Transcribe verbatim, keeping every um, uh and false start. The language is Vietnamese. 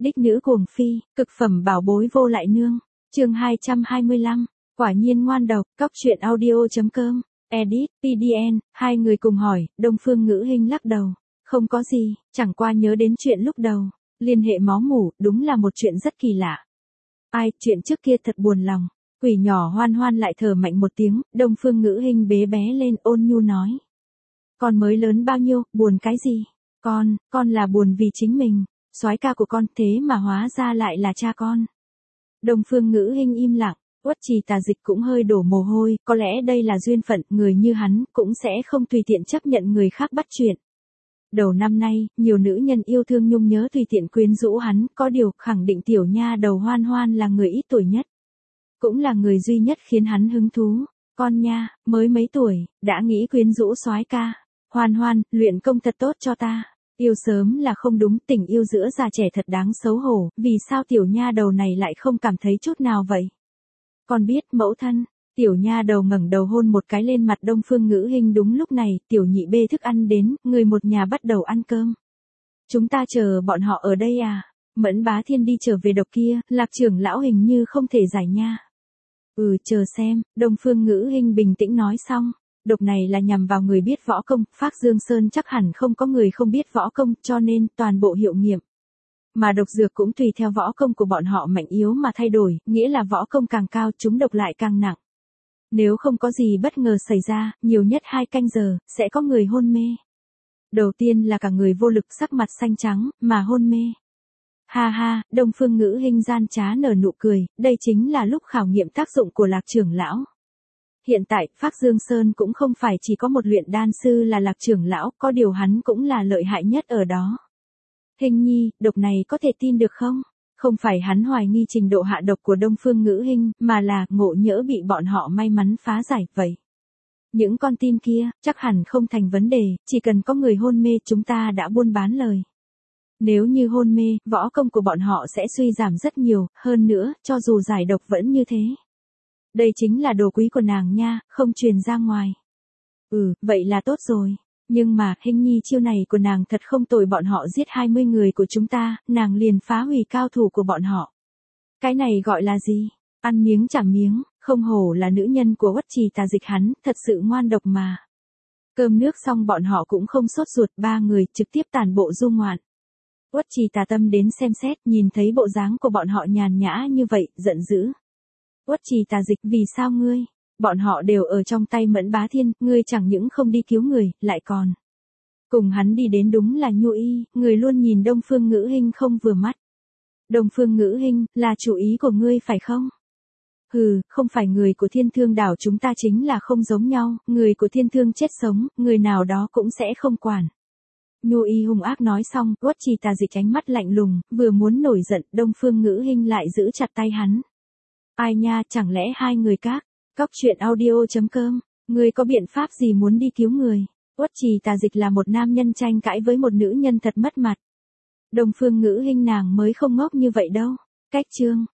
Đích nữ cuồng phi, cực phẩm bảo bối vô lại nương. Chương hai trăm hai mươi lăm, quả nhiên ngoan độc. Cóc truyện audio chấm com. Edit, pê đê en, hai người cùng hỏi, Đông Phương Ngữ Hinh lắc đầu. Không có gì, chẳng qua nhớ đến chuyện lúc đầu. Liên hệ máu mủ, đúng là một chuyện rất kỳ lạ. Ai, chuyện trước kia thật buồn lòng. Quỷ nhỏ Hoan Hoan lại thở mạnh một tiếng, Đông Phương Ngữ Hinh bế bé lên ôn nhu nói. Con mới lớn bao nhiêu, buồn cái gì? Con, con là buồn vì chính mình. Soái ca của con thế mà hóa ra lại là cha con. Đông Phương Ngữ Hinh im lặng, Uất Trì Tà Dịch cũng hơi đổ mồ hôi, có lẽ đây là duyên phận, người như hắn cũng sẽ không tùy tiện chấp nhận người khác bắt chuyện. Đầu năm nay, nhiều nữ nhân yêu thương nhung nhớ tùy tiện quyến rũ hắn, có điều khẳng định tiểu nha đầu Hoan Hoan là người ít tuổi nhất. Cũng là người duy nhất khiến hắn hứng thú. Con nha, mới mấy tuổi, đã nghĩ quyến rũ soái ca. Hoan Hoan, luyện công thật tốt cho ta. Yêu sớm là không đúng, tình yêu giữa già trẻ thật đáng xấu hổ, vì sao tiểu nha đầu này lại không cảm thấy chút nào vậy? Con biết, mẫu thân. Tiểu nha đầu ngẩng đầu hôn một cái lên mặt Đông Phương Ngữ Hinh. Đúng lúc này, tiểu nhị bê thức ăn đến, người một nhà bắt đầu ăn cơm. Chúng ta chờ bọn họ ở đây à? Mẫn Bá Thiên đi trở về độc kia, Lạc trưởng lão hình như không thể giải nha. Ừ, chờ xem, Đông Phương Ngữ Hinh bình tĩnh nói xong. Độc này là nhằm vào người biết võ công, Phác Dương Sơn chắc hẳn không có người không biết võ công, cho nên toàn bộ hiệu nghiệm. Mà độc dược cũng tùy theo võ công của bọn họ mạnh yếu mà thay đổi, nghĩa là võ công càng cao chúng độc lại càng nặng. Nếu không có gì bất ngờ xảy ra, nhiều nhất hai canh giờ, sẽ có người hôn mê. Đầu tiên là cả người vô lực sắc mặt xanh trắng, mà hôn mê. Ha ha, Đông Phương Ngữ Hinh gian trá nở nụ cười, đây chính là lúc khảo nghiệm tác dụng của Lạc trưởng lão. Hiện tại, Phác Dương Sơn cũng không phải chỉ có một luyện đan sư là Lạc trưởng lão, có điều hắn cũng là lợi hại nhất ở đó. Hinh nhi, độc này có thể tin được không? Không phải hắn hoài nghi trình độ hạ độc của Đông Phương Ngữ Hinh, mà là ngộ nhỡ bị bọn họ may mắn phá giải vậy. Những con tin kia, chắc hẳn không thành vấn đề, chỉ cần có người hôn mê chúng ta đã buôn bán lời. Nếu như hôn mê, võ công của bọn họ sẽ suy giảm rất nhiều, hơn nữa, cho dù giải độc vẫn như thế. Đây chính là đồ quý của nàng nha, không truyền ra ngoài. Ừ, vậy là tốt rồi. Nhưng mà, Hinh nhi chiêu này của nàng thật không tồi, bọn họ giết hai mươi người của chúng ta, nàng liền phá hủy cao thủ của bọn họ. Cái này gọi là gì? Ăn miếng trả miếng, không hổ là nữ nhân của Uất Trì Tà Dịch, hắn, thật sự ngoan độc mà. Cơm nước xong bọn họ cũng không sốt ruột, ba người trực tiếp tản bộ du ngoạn. Uất Trì Tà Tâm đến xem xét, nhìn thấy bộ dáng của bọn họ nhàn nhã như vậy, giận dữ. Uất Trì Tà Dịch, vì sao ngươi? Bọn họ đều ở trong tay Mẫn Bá Thiên, ngươi chẳng những không đi cứu người, lại còn. Cùng hắn đi đến đúng là Nhu Y, người luôn nhìn Đông Phương Ngữ Hinh không vừa mắt. Đông Phương Ngữ Hinh, là chủ ý của ngươi phải không? Hừ, không phải người của Thiên Thương đảo chúng ta chính là không giống nhau, người của Thiên Thương chết sống, người nào đó cũng sẽ không quản. Nhu Y hung ác nói xong, Uất Trì Tà Dịch ánh mắt lạnh lùng, vừa muốn nổi giận, Đông Phương Ngữ Hinh lại giữ chặt tay hắn. Ai nha, chẳng lẽ hai người các? Cóc truyện audio chấm com, ngươi có biện pháp gì muốn đi cứu người? Uất Trì Tà Dịch là một nam nhân tranh cãi với một nữ nhân thật mất mặt. Đông Phương Ngữ Hinh nàng mới không ngốc như vậy đâu. Cách chương.